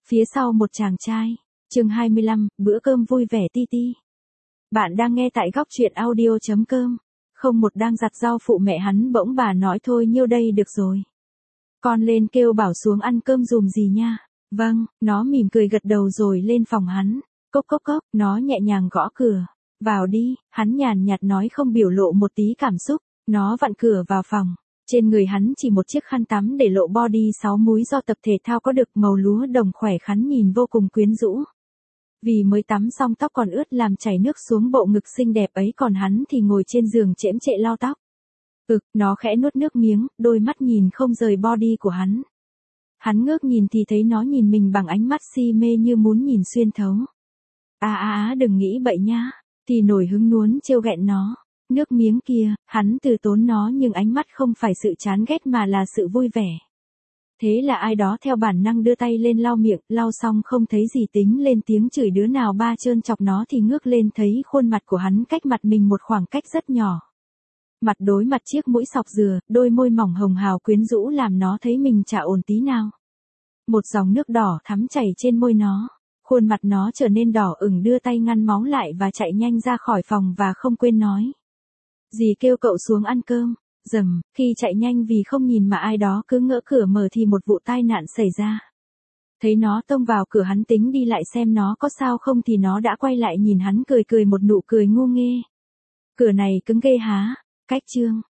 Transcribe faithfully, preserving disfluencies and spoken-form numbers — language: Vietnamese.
Phía sau một chàng trai. Chương hai mươi lăm, bữa cơm vui vẻ ti ti. Bạn đang nghe tại góc truyện audio chấm com. Không một đang giặt rau phụ mẹ hắn bỗng bà nói thôi nhiêu đây được rồi. Con lên kêu bảo xuống ăn cơm dùm gì nha. Vâng, nó mỉm cười gật đầu rồi lên phòng hắn. Cốc cốc cốc, nó nhẹ nhàng gõ cửa. Vào đi, hắn nhàn nhạt nói không biểu lộ một tí cảm xúc. Nó vặn cửa vào phòng. Trên người hắn chỉ một chiếc khăn tắm để lộ body sáu múi do tập thể thao có được màu lúa đồng khỏe khắn nhìn vô cùng quyến rũ. Vì mới tắm xong tóc còn ướt làm chảy nước xuống bộ ngực xinh đẹp ấy, còn hắn thì ngồi trên giường chễm chệ lau tóc. Ực, nó khẽ nuốt nước miếng, đôi mắt nhìn không rời body của hắn. Hắn ngước nhìn thì thấy nó nhìn mình bằng ánh mắt si mê như muốn nhìn xuyên thấu. À à à đừng nghĩ bậy nha, thì nổi hứng nuốn trêu ghẹn nó. Nước miếng kia, hắn từ tốn nó nhưng ánh mắt không phải sự chán ghét mà là sự vui vẻ. Thế là ai đó theo bản năng đưa tay lên lau miệng, lau xong không thấy gì tính lên tiếng chửi đứa nào ba trơn chọc nó thì ngước lên thấy khuôn mặt của hắn cách mặt mình một khoảng cách rất nhỏ. Mặt đối mặt chiếc mũi sọc dừa, đôi môi mỏng hồng hào quyến rũ làm nó thấy mình chả ổn tí nào. Một dòng nước đỏ thắm chảy trên môi nó. Khuôn mặt nó trở nên đỏ ửng, đưa tay ngăn máu lại và chạy nhanh ra khỏi phòng và không quên nói. Dì kêu cậu xuống ăn cơm. Dầm, khi chạy nhanh vì không nhìn mà ai đó cứ ngỡ cửa mở thì một vụ tai nạn xảy ra. Thấy nó tông vào cửa, hắn tính đi lại xem nó có sao không thì nó đã quay lại nhìn hắn cười cười một nụ cười ngu nghê. Cửa này cứng ghê há. Cách chương,